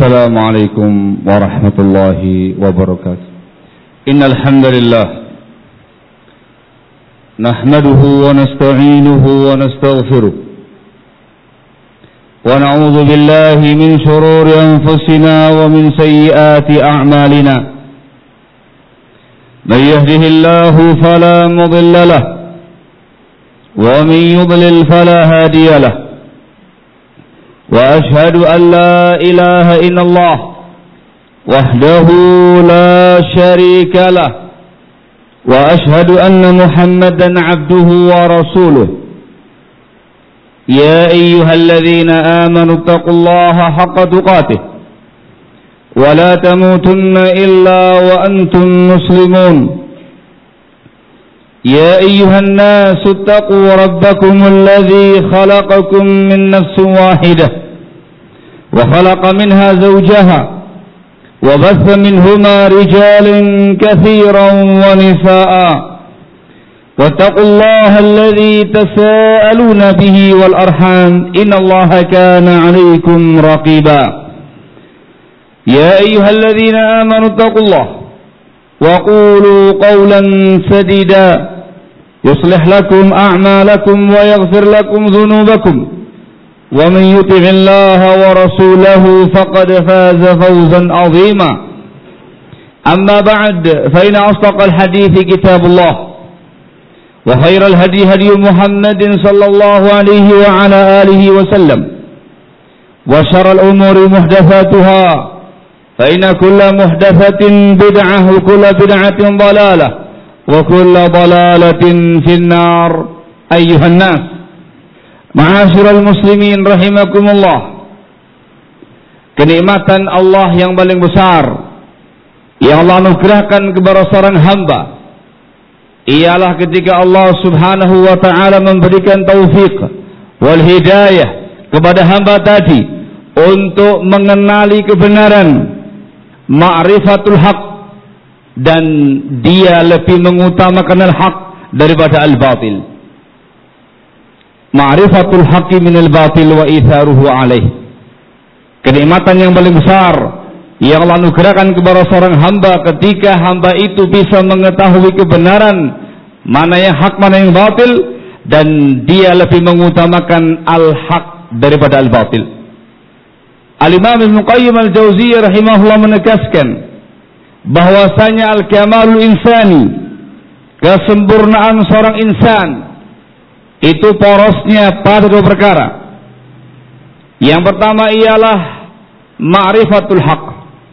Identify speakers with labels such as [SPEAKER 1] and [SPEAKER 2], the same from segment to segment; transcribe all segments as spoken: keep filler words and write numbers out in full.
[SPEAKER 1] Assalamualaikum warahmatullahi wabarakatuh. Innal hamdalillah nahmaduhu wa nasta'inuhu wa nastaghfiruh wa na'udzu billahi min shururi anfusina wa min sayyiati a'malina. Man yahdihillahu fala mudilla lahu wa man yudlil fala hadiya lahu. وأشهد أن لا إله إلا الله وحده لا شريك له وأشهد أن محمدا عبده ورسوله. يا أيها الذين آمنوا اتقوا الله حق تقاته ولا تموتن إلا وأنتم مسلمون. يا أيها الناس اتقوا ربكم الذي خلقكم من نفس واحدة وخلق منها زوجها وبث منهما رجالا كثيرا ونساء واتقوا الله الذي تساءلون به والأرحام إن الله كان عليكم رقيبا. يا أيها الذين آمنوا اتقوا الله وقولوا قولا سديدا يصلح لكم أعمالكم ويغفر لكم ذنوبكم ومن يطع الله ورسوله فقد فاز فوزا عظيما. أما بعد فإن أصدق الحديث كتاب الله وخير الهدي هدي محمد صلى الله عليه وعلى آله وسلم وشر الأمور محدثاتها فإن كل محدثة بدعة وكل بدعة ضلالة وكل ضلالة في النار. أيها الناس Ma'asyiral muslimin rahimakumullah. Kenikmatan Allah yang paling besar yang Allah anugerahkan kepada seorang hamba ialah ketika Allah subhanahu wa ta'ala memberikan taufik wal hidayah kepada hamba tadi untuk mengenali kebenaran, ma'rifatul haq, dan dia lebih mengutamakan al-haq daripada al-batil. Ma'rifatul haqqi minal batil wa itharuhu alaih. Kenikmatan yang paling besar yang Allah anugerahkan kepada seorang hamba ketika hamba itu bisa mengetahui kebenaran, mana yang hak, mana yang batil, dan dia lebih mengutamakan al-haq daripada al-batil. Al-Imam Ibnu Qayyim al-Jauziyah rahimahullah menegaskan bahwasanya al-kamalul insani, kesempurnaan seorang insan, itu porosnya pada dua perkara. Yang pertama ialah ma'rifatul haq,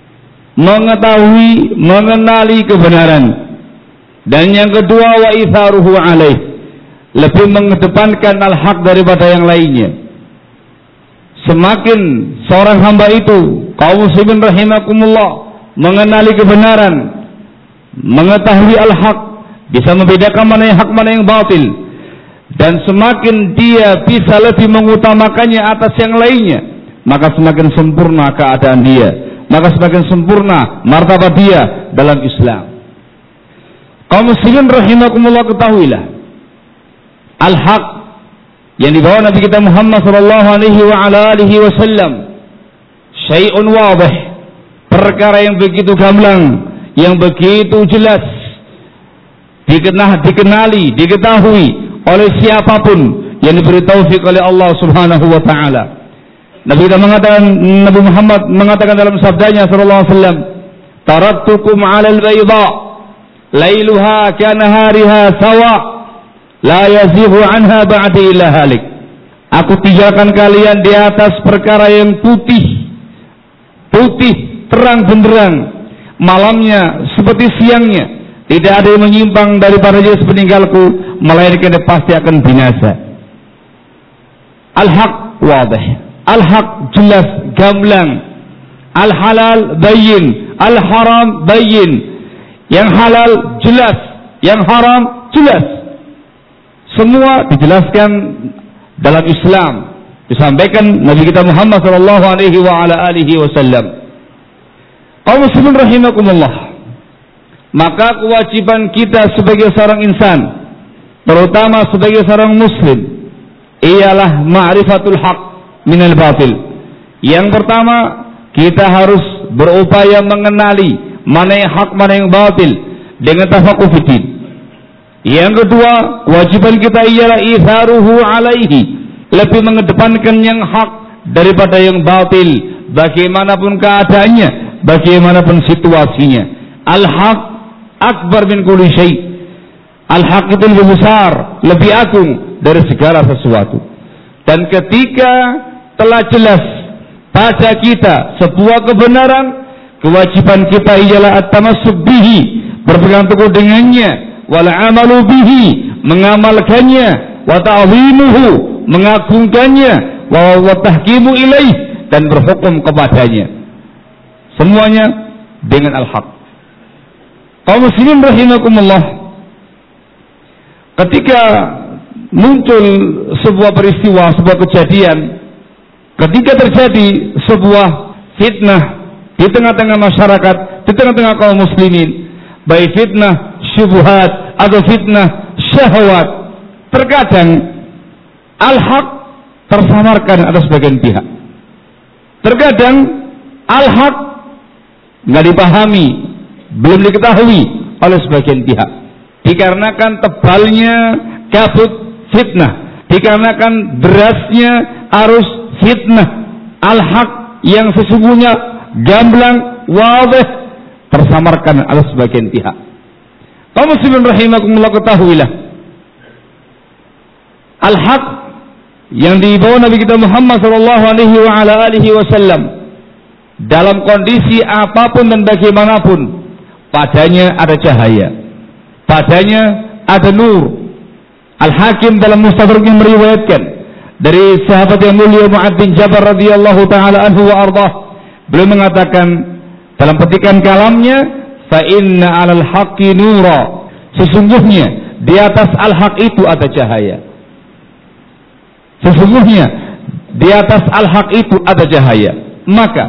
[SPEAKER 1] mengetahui, mengenali kebenaran. Dan yang kedua wa itharuhu alaih, lebih mengedepankan al-haq daripada yang lainnya. Semakin seorang hamba itu, kaum muslimin rahimakumullah, mengenali kebenaran, mengetahui al-haq, bisa membedakan mana yang hak, mana yang batil, dan semakin dia bisa lebih mengutamakannya atas yang lainnya, maka semakin sempurna keadaan dia, maka semakin sempurna martabat dia dalam Islam. Kaum muslimin rahimakumullah, ketahuilah al-haq yang dibawa Nabi kita Muhammad sallallahu alaihi wa ala alihi wasallam syai'un wadih, perkara yang begitu gamblang, yang begitu jelas, dikenal, dikenali, diketahui oleh siapapun yang diberi taufik oleh Allah subhanahu wa ta'ala. Nabi kita mengatakan, Nabi Muhammad mengatakan dalam sabdanya sallallahu alaihi wasallam, taraktukum 'alal bayda lailuha kanahariha sawa la yazighu anha ba'di illa halik. Aku tinggalkan kalian di atas perkara yang putih, putih terang benderang, malamnya seperti siangnya, tidak ada yang menyimpang daripada dia sepeninggalku, melainkan dia pasti akan binasa. Al-haq wadih, al-haq jelas, gamblang, al-halal bayyin, al-haram bayyin. Yang halal jelas, yang haram jelas. Semua dijelaskan dalam Islam, disampaikan Nabi kita Muhammad sallallahu alaihi wa ala alihi wasallam. Kaum muslimin rahimakumullah, maka kewajiban kita sebagai seorang insan, terutama sebagai seorang muslim, ialah ma'rifatul haq minal batil. Yang pertama, kita harus berupaya mengenali mana yang hak, mana yang batil dengan tafaqquh fiddin. Yang kedua, kewajiban kita ialah itharuhu alaihi, lebih mengedepankan yang hak daripada yang batil, bagaimanapun keadaannya, bagaimanapun situasinya. Al-haq akbar min kulli syai'. Al-haq itu lebih besar, lebih agung dari segala sesuatu. Dan ketika telah jelas pada kita sebuah kebenaran, kewajiban kita ialah at-tamassuk bihi, berpegang teguh dengannya, wal amalu bihi, mengamalkannya, wa ta'zimuhu, mengagungkannya, wa tahkimu ilaih, dan berhukum kepadanya. Semuanya dengan al-haq. Kaum muslimin rahimakumullah, ketika muncul sebuah peristiwa, sebuah kejadian, ketika terjadi sebuah fitnah di tengah-tengah masyarakat, di tengah-tengah kaum muslimin, baik fitnah syubhat atau fitnah syahwat, terkadang al-haq tersamarkan atas sebagian pihak. Terkadang al-haq nggak dipahami, belum diketahui oleh sebagian pihak, dikarenakan tebalnya kabut fitnah, dikarenakan derasnya arus fitnah. Al-haq yang sesungguhnya gamblang, wadih, tersamarkan oleh sebagian pihak. Kaum muslimin rahimakumullah, ketahuilah al-haq yang dibawa Nabi kita Muhammad sallallahu alaihi wasallam dalam kondisi apapun dan bagaimanapun, padanya ada cahaya, padanya ada nur. Al-Hakim dalam Mustadraknya meriwayatkan dari sahabat yang mulia Mu'adz bin Jabal radhiyallahu taala anhu wa ardhah, beliau mengatakan dalam petikan kalamnya, fa inna 'alal haqqi nura, sesungguhnya di atas al-haq itu ada cahaya. Sesungguhnya di atas al-haq itu ada cahaya. Maka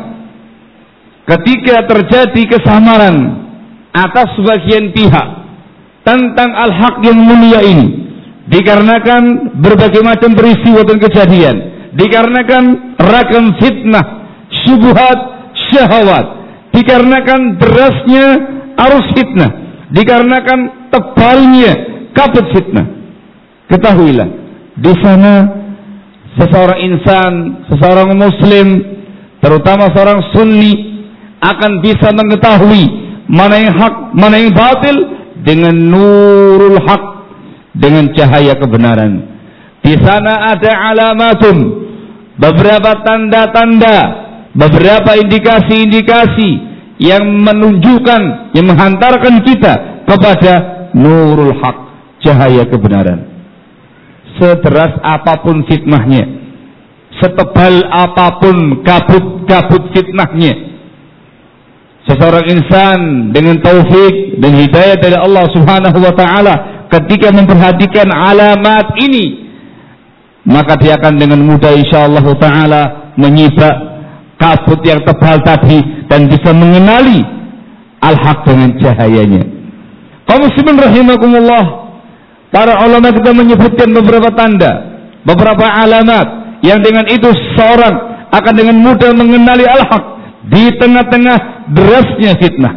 [SPEAKER 1] ketika terjadi kesamaran atas sebagian pihak tentang al-haq yang mulia ini, dikarenakan berbagai macam peristiwa dan kejadian, dikarenakan ragam fitnah, syubhat, syahwat, dikarenakan derasnya arus fitnah, dikarenakan tebalnya kabut fitnah, ketahuilah di sana seseorang insan, seseorang muslim, terutama seorang sunni, akan bisa mengetahui mana yang hak, mana yang batil dengan nurul haq, dengan cahaya kebenaran. Di sana ada alamatun, beberapa tanda-tanda, beberapa indikasi-indikasi yang menunjukkan, yang menghantarkan kita kepada nurul haq, cahaya kebenaran. Sederas apapun fitnahnya, setebal apapun kabut-kabut fitnahnya, seseorang insan dengan taufik dan hidayah dari Allah Subhanahu wa taala, ketika memperhatikan alamat ini, maka dia akan dengan mudah insyaallah taala menyibak kabut yang tebal tadi dan bisa mengenali al-haq dengan cahayanya. Kaum muslimin rahimakumullah, para ulama kita menyebutkan beberapa tanda, beberapa alamat yang dengan itu seorang akan dengan mudah mengenali al-haq di tengah-tengah derasnya fitnah.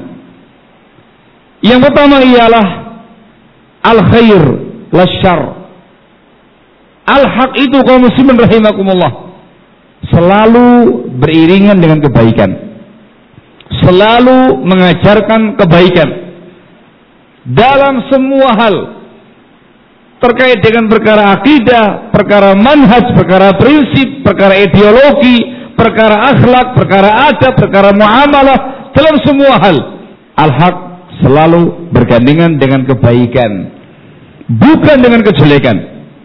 [SPEAKER 1] Yang pertama ialah al-khair lasyar. Al-haq itu kaum muslimin rahimakumullah selalu beriringan dengan kebaikan, selalu mengajarkan kebaikan dalam semua hal terkait dengan perkara akidah, perkara manhaj, perkara prinsip, perkara ideologi, perkara akhlak, perkara adab, perkara muamalah. Dalam semua hal al-haq selalu bergandengan dengan kebaikan, bukan dengan kejelekan,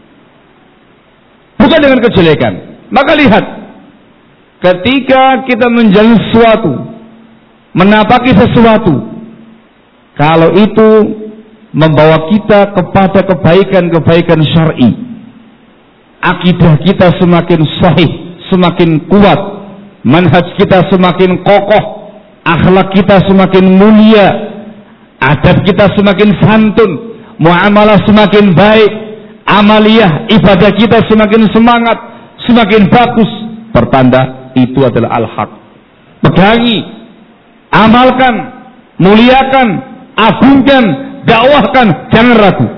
[SPEAKER 1] bukan dengan kejelekan. Maka lihat, ketika kita menjalani sesuatu, menapaki sesuatu, kalau itu membawa kita kepada kebaikan-kebaikan syar'i, akidah kita semakin sahih, semakin kuat, manhaj kita semakin kokoh, akhlak kita semakin mulia, adab kita semakin santun, muamalah semakin baik, amaliyah ibadah kita semakin semangat, semakin bagus, pertanda itu adalah al-haq. pegangi, amalkan, muliakan, agungkan, dakwahkan, jangan ragu.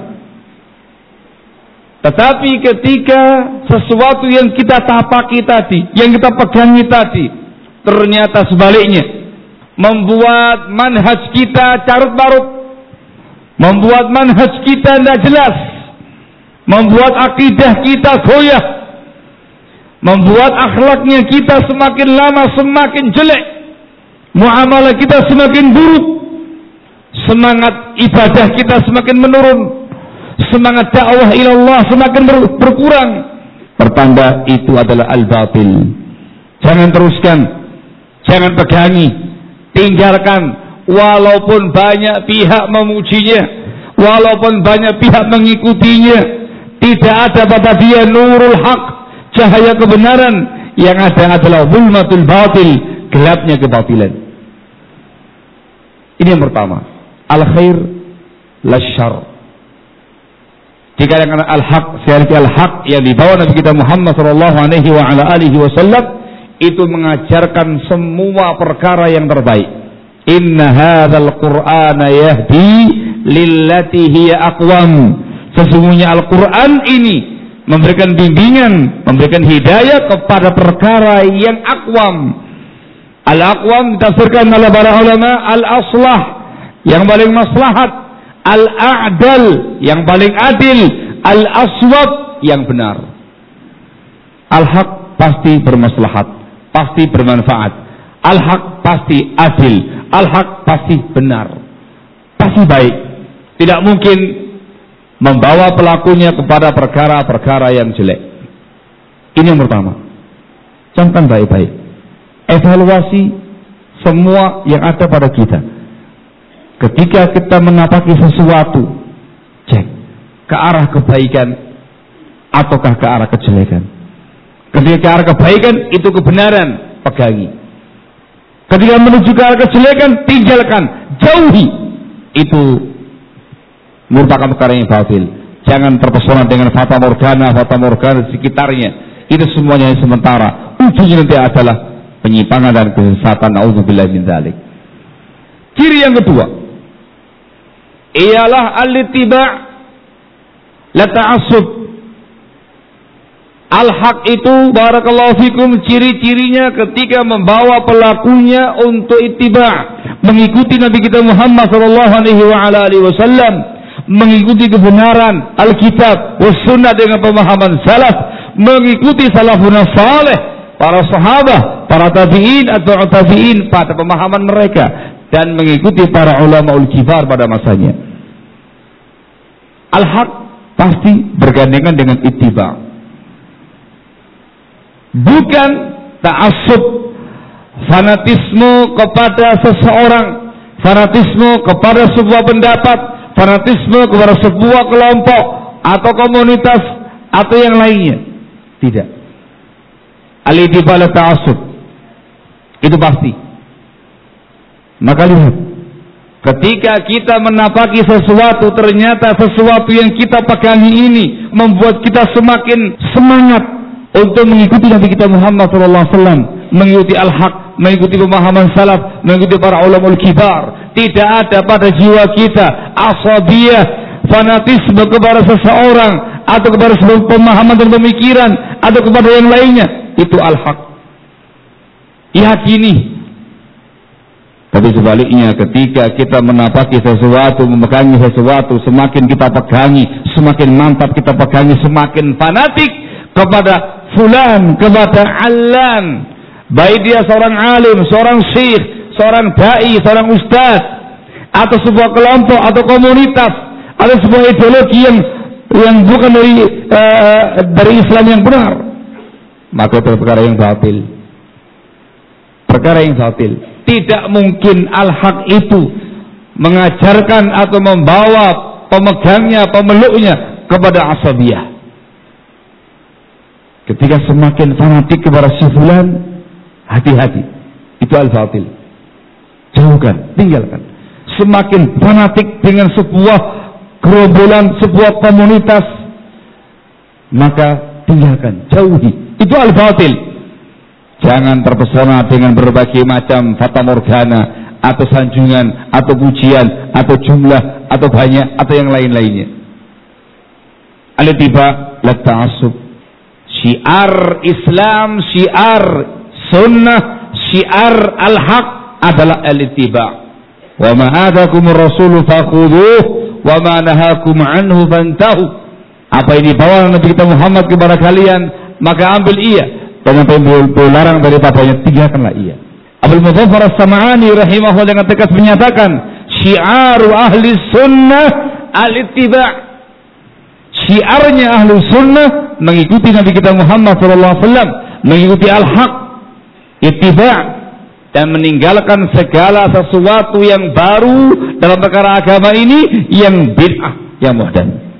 [SPEAKER 1] Tetapi ketika sesuatu yang kita tapaki tadi, yang kita pegangi tadi, ternyata sebaliknya membuat manhaj kita carut marut, membuat manhaj kita tidak jelas, membuat akidah kita goyah, membuat akhlaknya kita semakin lama semakin jelek, muamalah kita semakin buruk, semangat ibadah kita semakin menurun, semangat dakwah ilallah semakin ber berkurang, pertanda itu adalah al-batil. Jangan teruskan, jangan pegangi, tinggalkan. Walaupun banyak pihak memujinya, walaupun banyak pihak mengikutinya, tidak ada pada dia nurul haq, cahaya kebenaran. Yang ada adalah zulmatul batil, gelapnya kebatilan. Ini yang pertama. Al-khair lasyar. Jika yang al-haq, sekali al-haq yang dibawa Nabi kita Muhammad sallallahu alaihi wa ala alihi wasallam itu mengajarkan semua perkara yang terbaik. Inna hadzal qur'ana yahdi lillati hiya aqwam. Sesungguhnya Al-Qur'an ini memberikan bimbingan, memberikan hidayah kepada perkara yang aqwam. Al-aqwam ditafsirkan oleh para ulama al-aslah, yang paling maslahat, al-a'dal, yang paling adil, al-aswab, yang benar. Al-haq pasti bermaslahat, pasti bermanfaat. Al-haq pasti adil, al-haq pasti benar, pasti baik. Tidak mungkin membawa pelakunya kepada perkara-perkara yang jelek. Ini yang pertama. Camkan baik-baik. Evaluasi semua yang ada pada kita. Ketika kita menapaki sesuatu, cek ke arah kebaikan ataukah ke arah kejelekan. Ketika ke arah kebaikan itu kebenaran, pegangi. Ketika menuju ke arah kejelekan, tinggalkan, jauhi. Itu merupakan perkara yang batil. Jangan terpesona dengan fata morgana, fata morgana di sekitarnya. Itu semuanya yang sementara. Ujungnya nanti adalah penyimpangan dan kesesatan. Nauzubillah min dzalik. Ciri yang kedua ialah al-ittiba' la ta'assub. Al-haq itu barakallahu fikum, ciri-cirinya ketika membawa pelakunya untuk ittiba', mengikuti Nabi kita Muhammad sallallahu alaihi wasallam, mengikuti kebenaran Alkitab was sunnah dengan pemahaman salaf, mengikuti salafun saleh, para sahabat, para tabi'in atau tabi'in pada pemahaman mereka, dan mengikuti para ulama ul kibar pada masanya. Al-haq pasti bergandengan dengan ittiba'. Bukan ta'assub, fanatisme kepada seseorang, fanatisme kepada sebuah pendapat, fanatisme kepada sebuah kelompok atau komunitas atau yang lainnya. Tidak. Al-ittiba' la ta'assub. Itu pasti. Maka lihat, ketika kita menapaki sesuatu, ternyata sesuatu yang kita pegangi ini membuat kita semakin semangat untuk mengikuti Nabi kita Muhammad sallallahu alaihi wasallam, mengikuti al-haq, mengikuti pemahaman salaf, mengikuti para ulama kibar. Tidak ada pada jiwa kita asabiyah, fanatisme kepada seseorang atau kepada sebuah pemahaman dan pemikiran atau kepada yang lainnya. Itu al-haq. Yakini. Tapi sebaliknya, ketika kita menapaki sesuatu, memegangi sesuatu, semakin kita pegangi, semakin mantap kita pegangi, semakin fanatik kepada fulan, kepada allan, baik dia seorang alim, seorang syekh, seorang dai, seorang ustaz, atau sebuah kelompok atau komunitas, atau sebuah ideologi yang yang bukan dari uh, dari Islam yang benar, maka itu perkara yang batil. Perkara yang batil. Tidak mungkin al-haq itu mengajarkan atau membawa pemegangnya, pemeluknya kepada asabiyah. Ketika semakin fanatik kepada si fulan, hati-hati, itu al-batil. Jauhkan, tinggalkan. Semakin fanatik dengan sebuah gerombolan, sebuah komunitas, maka tinggalkan, jauhi. Itu al-batil. Jangan terpesona dengan berbagai macam fata morgana atau sanjungan atau pujian atau jumlah atau banyak atau yang lain-lainnya. Al-ittiba la ta'assub. Syiar Islam, syiar sunnah, syiar al-haq adalah al-ittiba. Wa ma atakumur rasulu fakhudhuh wa ma nahakum anhu fantahu. Apa yang dibawa Nabi kita Muhammad kepada kalian, maka ambil ia, dan apa yang dilarang daripadanya, tinggalkanlah ia. Abdul Mudhaffar As-Sam'ani rahimahullah dengan tegas menyatakan, syiaru ahli sunnah al-ittiba. Syiarnya ahli sunnah mengikuti Nabi kita Muhammad sallallahu alaihi wasallam, mengikuti al-haq, ittiba, dan meninggalkan segala sesuatu yang baru dalam perkara agama ini yang bid'ah, yang muhdath.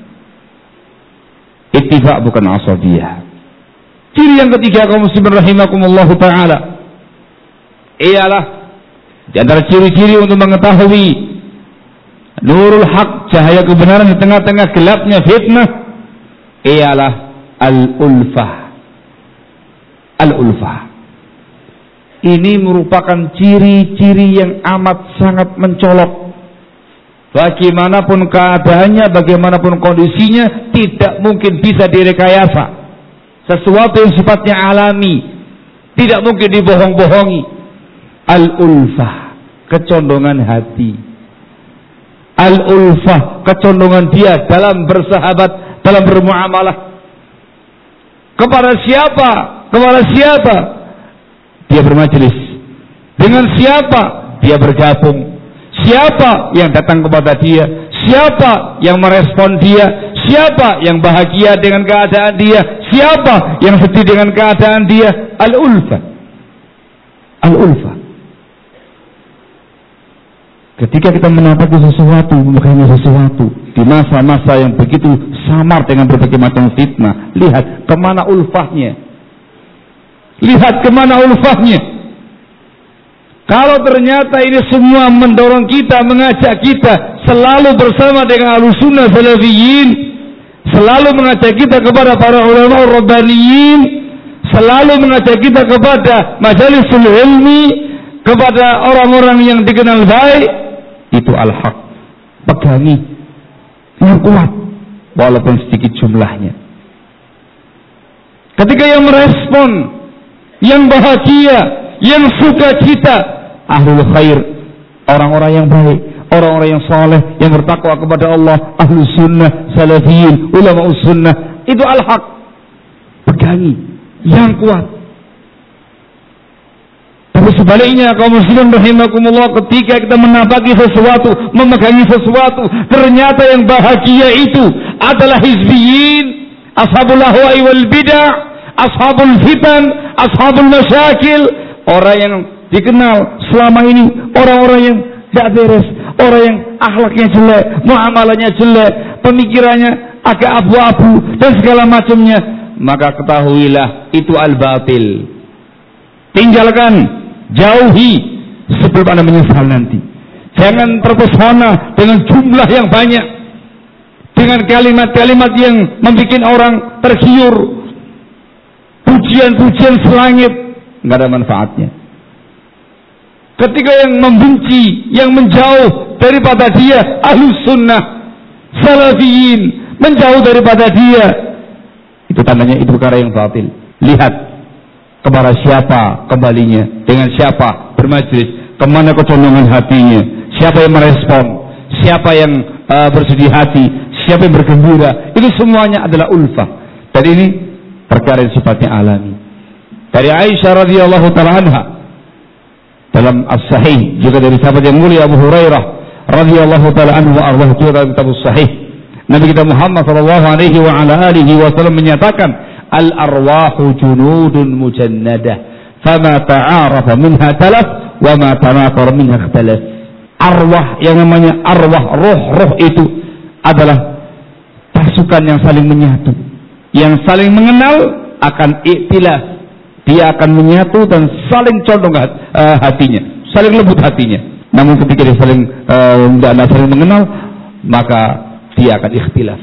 [SPEAKER 1] Ittiba bukan asabiyah. Ciri yang ketiga kaum muslimin rahimakumullah taala ialah di antara ciri-ciri untuk mengetahui nurul haq, cahaya kebenaran di tengah-tengah gelapnya fitnah, ialah al-ulfah. Al-ulfah ini merupakan ciri-ciri yang amat sangat mencolok. Bagaimanapun keadaannya, bagaimanapun kondisinya, tidak mungkin bisa direkayasa. Sesuatu yang sifatnya alami, tidak mungkin dibohong-bohongi. Al-ulfah, kecondongan hati. Al-ulfah, kecondongan dia dalam bersahabat, dalam bermuamalah. Kepada siapa? Kepada siapa? Dia bermajelis. Dengan siapa? Dia bergabung. Siapa yang datang kepada dia? Siapa yang merespon dia? Siapa yang bahagia dengan keadaan dia? Siapa yang sedih dengan keadaan dia? Al-ulfah. Al-ulfah. Ketika kita menapaki sesuatu, memegangi sesuatu di masa-masa yang begitu samar dengan berbagai macam fitnah, lihat kemana ulfahnya. Lihat kemana ulfahnya. Kalau ternyata ini semua mendorong kita, mengajak kita selalu bersama dengan Ahlussunnah Salafiyin, selalu mengajak kita kepada para ulama rabbaniyin, selalu mengajak kita kepada majalisul ilmi, kepada orang-orang yang dikenal baik, itu al-haq. Pegangi yang kuat walaupun sedikit jumlahnya. Ketika yang merespon, yang bahagia, yang suka cita, ahlul khair, orang-orang yang baik, orang-orang yang saleh, yang bertakwa kepada Allah, ahlus sunnah, salafiyin, ulama sunnah, itu al-haq. Pegangi yang kuat. Tapi sebaliknya kaum muslimin rahimakumullah, ketika kita menapaki sesuatu, memegangi sesuatu, ternyata yang bahagia itu adalah hizbiyin, ashabul ahwa'i wal bid'ah, ashabul fitan, ashabul masyakil, orang yang dikenal selama ini orang-orang yang tidak beres, orang yang akhlaknya jelek, muamalahnya jelek, pemikirannya agak abu-abu dan segala macamnya, maka ketahuilah itu al-batil. Tinggalkan, jauhi sebelum Anda menyesal nanti. Jangan terpesona dengan jumlah yang banyak, dengan kalimat-kalimat yang membuat orang tergiur, pujian-pujian selangit, nggak ada manfaatnya. Ketika yang membenci, yang menjauh daripada dia, ahlus sunnah, salafiyin, menjauh daripada dia, itu tandanya itu perkara yang batil. Lihat kepada siapa kembalinya, dengan siapa bermajlis, kemana kecondongan hatinya, siapa yang merespon, siapa yang uh, bersedih hati, siapa yang bergembira, itu semuanya adalah ulfah. Dan ini perkara yang sifatnya alami. Dari Aisyah radhiyallahu taala anha dalam As-Sahih, juga dari sahabat yang mulia Abu Hurairah radhiyallahu taala anhu wa ardhahu, juga dalam kitab As-Sahih, Nabi kita Muhammad sallallahu alaihi wa ala alihi wasallam menyatakan, al-arwahu junudun mujannadah, fama ta'arafa minha talaf wa ma tanakara minha ikhtalaf. Arwah, yang namanya arwah, roh-roh itu adalah pasukan yang saling menyatu, yang saling mengenal akan iktilaf. Dia akan menyatu dan saling condong uh, hatinya, saling lembut hatinya. Namun ketika dia saling tidak uh, saling mengenal, maka dia akan ikhtilaf.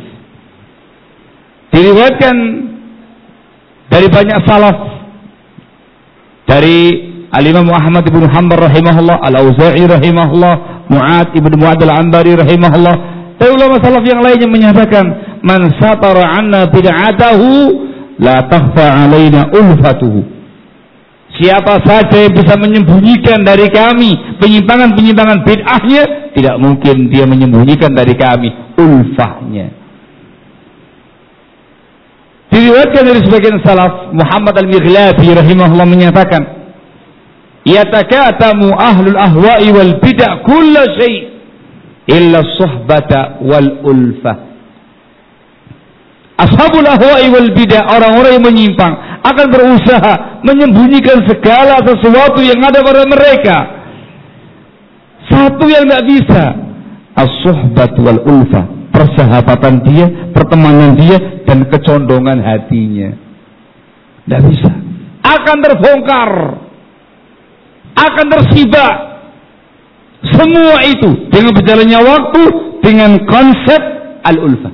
[SPEAKER 1] Diriwayatkan dari banyak salaf dari Al-Imam Ahmad ibn Hanbal rahimahullah, Al-Auza'i rahimahullah, Mu'ad ibn Mu'ad al-Anbari rahimahullah, dan ulama salaf yang lainnya menyatakan, man satara anna bid'atahu la takhfa alaina ulfatuhu. Siapa saja yang bisa menyembunyikan dari kami penyimpangan-penyimpangan bid'ahnya, tidak mungkin dia menyembunyikan dari kami ulfahnya. Diriwayatkan dari sebagian salaf, Muhammad al-Mighlabi rahimahullah menyatakan, yatakatamu ahlul ahwa'i wal bid'ah kulla syai' illa suhbata wal ulfah. Ashabul ahwa'i wal bid'ah, orang-orang yang menyimpang, akan berusaha menyembunyikan segala sesuatu yang ada pada mereka. Satu yang tidak bisa, as-suhbat wal ulfah, persahabatan dia, pertemanan dia, dan kecondongan hatinya. Tidak bisa. Akan terbongkar, akan tersibak. Semua itu dengan berjalannya waktu, dengan konsep al-ulfah.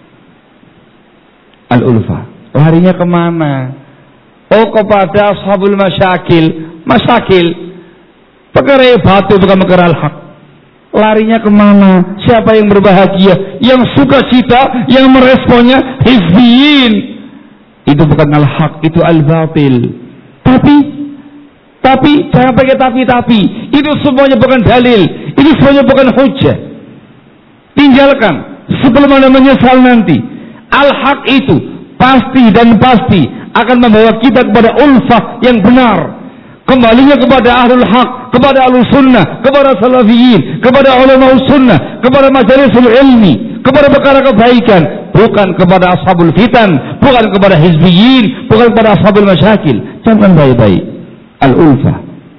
[SPEAKER 1] Al-ulfah. Larinya kemana? Oh, kepada ashabul masyakil. Masyakil. Perkara batu bukan perkara al-haq. Larinya kemana? Siapa yang berbahagia? Yang suka cita, yang meresponnya hizbiyin. Itu bukan al-haq, itu al-batil. Tapi, tapi, jangan pakai tapi-tapi. Itu semuanya bukan dalil. Itu semuanya bukan hujjah. Tinggalkan. Sebelum Anda menyesal nanti. Al-haq itu pasti dan pasti akan membawa kita kepada ulfah yang benar. Kembalinya kepada ahlul haq, kepada ahlul sunnah, kepada salafiyin, kepada ulama sunnah, kepada majalisul ilmi, kepada perkara kebaikan, bukan kepada ashabul fitan, bukan kepada hizbiyin, bukan kepada ashabul masyakil. Camkan baik-baik. Al-ulfah.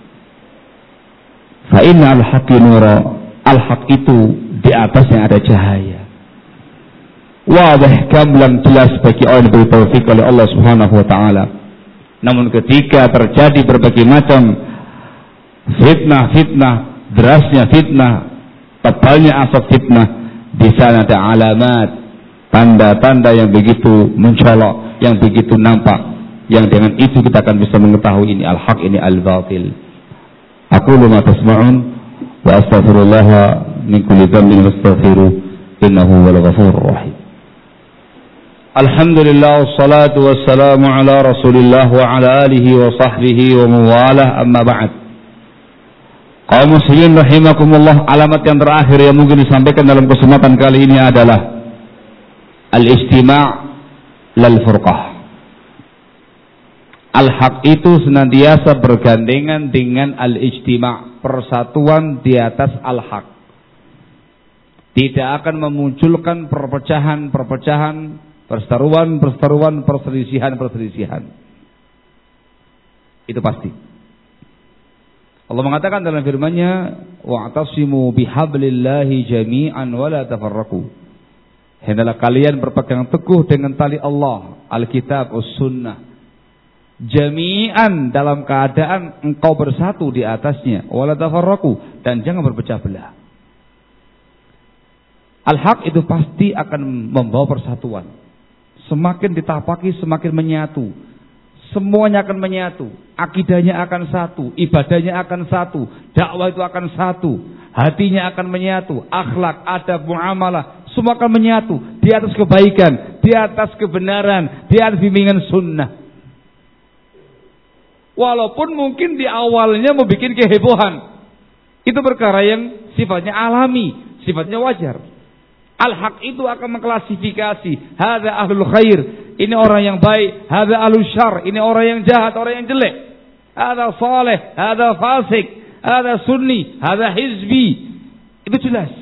[SPEAKER 1] Fa inna al-haqqi nura. Al-haq itu di atasnya ada cahaya. Wadah, gamblang, jelas bagi orang yang diberi taufik oleh Allah Subhanahu wa taala. Namun ketika terjadi berbagai macam fitnah-fitnah, derasnya fitnah, tebalnya asap fitnah, di sana ada alamat, tanda-tanda yang begitu mencolok, yang begitu nampak, yang dengan itu kita akan bisa mengetahui ini al-haq, ini al-batil. Aqulu ma tasma'un wa astaghfirullah min kulli dhanbin wastaghfiruh innahu wal ghafurur rahim. Alhamdulillah wassalatu wassalamu ala Rasulillah wa ala alihi wa sahbihi wa mawalah, amma ba'd. Kaum muslimin rahimakumullah, alamat yang terakhir yang mungkin disampaikan dalam kesempatan kali ini adalah al-istima' lal furqah. Al-haq itu senantiasa bergandengan dengan al-ijtima', persatuan di atas al-haq. Tidak akan memunculkan perpecahan-perpecahan, perseteruan-perseteruan, perselisihan-perselisihan. Itu pasti. Allah mengatakan dalam firman-Nya, wa'tasimu bihablillahi jami'an wa la tafarraqu. Hendaklah kalian berpegang teguh dengan tali Allah, Alkitab, As-Sunnah. Jami'an, dalam keadaan engkau bersatu di atasnya, wa la tafarraqu, dan jangan berpecah belah. Al-haq itu pasti akan membawa persatuan. Semakin ditapaki semakin menyatu. Semuanya akan menyatu. Akidahnya akan satu, ibadahnya akan satu, dakwah itu akan satu, hatinya akan menyatu, akhlak, adab, muamalah, semua akan menyatu di atas kebaikan, di atas kebenaran, di atas bimbingan sunnah. Walaupun mungkin di awalnya membuat kehebohan, itu perkara yang sifatnya alami, sifatnya wajar. Al-haq itu akan mengklasifikasi, hadza ahlul khair, ini orang yang baik, hadza ahlul syarr, ini orang yang jahat, orang yang jelek. Hadza saleh, hadza fasik, hadza sunni, hadza hizbi. Itu jelas.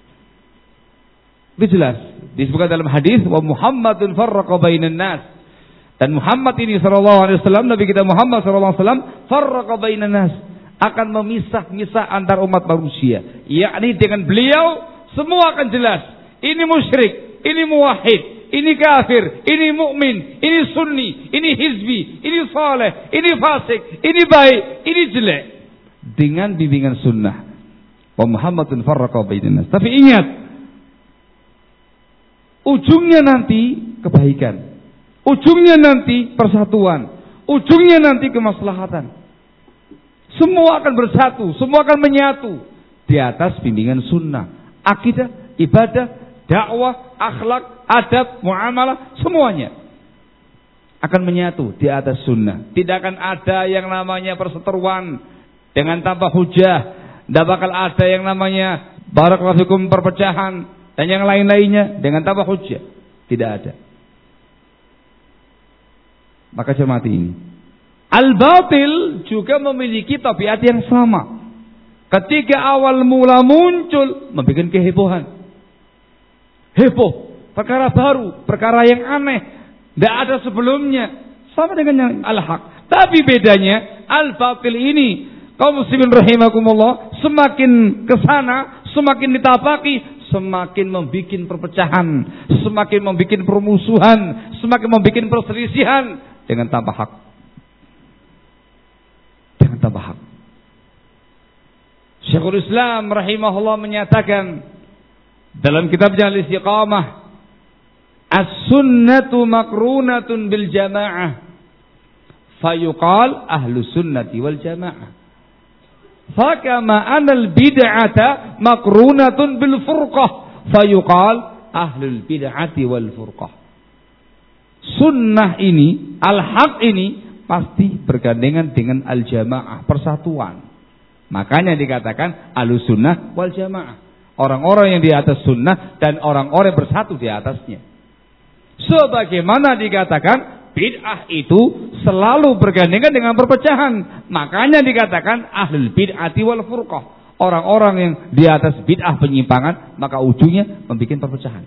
[SPEAKER 1] Itu jelas. Disebutkan dalam hadis, wa Muhammadun farraqa bainan nas. Dan Muhammad ini sallallahu alaihi wasallam, Nabi kita Muhammad sallallahu alaihi wasallam, farraqa bainan nas, akan memisah-misah antar umat manusia. Yakni dengan beliau semua akan jelas. Ini musyrik, ini muwahhid, ini kafir, ini mukmin, ini sunni, ini hizbi, ini saleh, ini fasik, ini baik, ini jelek. Dengan bimbingan sunnah. Wa Muhammadun farraqa bainan nas. Tapi ingat, ujungnya nanti kebaikan. Ujungnya nanti persatuan. Ujungnya nanti kemaslahatan. Semua akan bersatu, semua akan menyatu di atas bimbingan sunnah, akidah, ibadah, dakwah, akhlak, adab, muamalah, semuanya akan menyatu di atas sunnah. Tidak akan ada yang namanya perseteruan dengan tanpa hujah. Tidak bakal ada yang namanya barakallahu fikum perpecahan dan yang lain-lainnya dengan tanpa hujah. Tidak ada. Maka cermati ini. Al-batil juga memiliki tabiat yang sama. Ketika awal mula muncul, membuat kehebohan. Heboh, perkara baru, perkara yang aneh, tidak ada sebelumnya. Sama dengan yang al-haq. Tapi bedanya, al-batil ini, kaum muslimin rahimakumullah, semakin kesana, semakin ditabaki, semakin membuat perpecahan, semakin membuat permusuhan, semakin membuat perselisihan dengan tanpa hak. Dengan tanpa hak. Syekhul Islam rahimahullah menyatakan dalam kitabnya Al-Istiqamah, as-sunnatu makrunatun bil jamaah, fayuqal ahlu sunnati wal jamaah. Fakama anal bid'ata makrunatun bil furqah, fayuqal ahlul bid'ati wal furqah. Sunnah ini, al-haq ini pasti bergandengan dengan al-jamaah, persatuan. Makanya dikatakan ahlus sunnah wal jamaah. Orang-orang yang di atas sunnah dan orang-orang yang bersatu di atasnya. Sebagaimana dikatakan bid'ah itu selalu bergandengan dengan perpecahan. Makanya dikatakan ahlul bid'ati wal furqah. Orang-orang yang di atas bid'ah penyimpangan, maka ujungnya membuat perpecahan.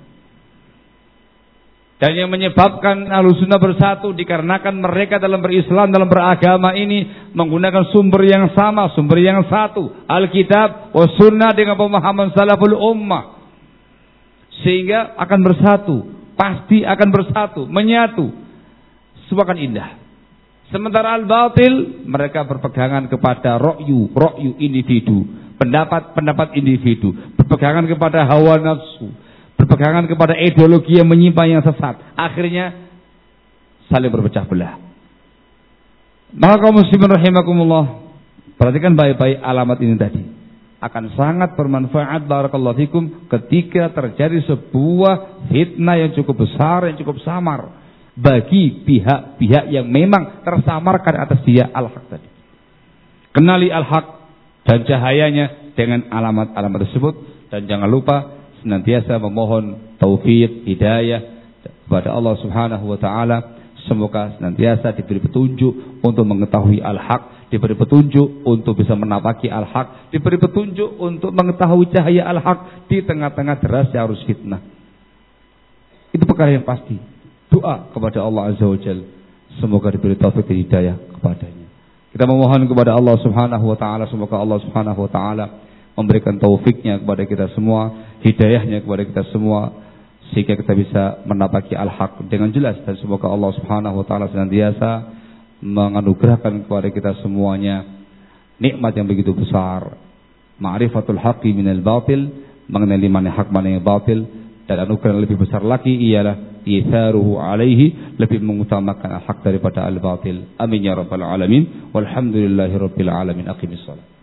[SPEAKER 1] Dan yang menyebabkan ahlus sunnah bersatu dikarenakan mereka dalam berislam, dalam beragama ini menggunakan sumber yang sama, sumber yang satu, Alkitab wa sunnah dengan pemahaman salaful ummah. Sehingga akan bersatu, pasti akan bersatu, menyatu. Semua akan indah. Sementara al-batil, mereka berpegangan kepada ra'yu, ra'yu individu, pendapat-pendapat individu, berpegangan kepada hawa nafsu, berpegangan kepada ideologi yang menyimpang, yang sesat. Akhirnya saling berpecah belah. Maka kaum muslimin rahimakumullah, perhatikan baik-baik alamat ini tadi. Akan sangat bermanfaat barakallahu fikum ketika terjadi sebuah fitnah yang cukup besar, yang cukup samar bagi pihak-pihak yang memang tersamarkan atas dia al-haq tadi. Kenali al-haq dan cahayanya dengan alamat-alamat tersebut, dan jangan lupa senantiasa memohon taufik, hidayah kepada Allah Subhanahu wa taala. Semoga senantiasa diberi petunjuk untuk mengetahui al-haq, diberi petunjuk untuk bisa menapaki al-haq, diberi petunjuk untuk mengetahui cahaya al-haq di tengah-tengah derasnya arus fitnah. Itu perkara yang pasti. Doa kepada Allah Azza wa Jalla, semoga diberi taufik dan hidayah kepadanya. Kita memohon kepada Allah Subhanahu wa taala, semoga Allah Subhanahu wa taala memberikan taufiknya kepada kita semua, hidayahnya kepada kita semua, sehingga kita bisa menapaki al-haq dengan jelas. Dan semoga Allah Subhanahu wa taala senantiasa menganugerahkan kepada kita semuanya nikmat yang begitu besar, ma'rifatul haqqi minal batil, mengenali mana hak mana yang batil, dan anugerah yang lebih besar lagi ialah itharuhu alaihi, lebih mengutamakan al-haq daripada al-batil. Amin ya rabbal alamin. Walhamdulillahi rabbil alamin. Aqimissalam.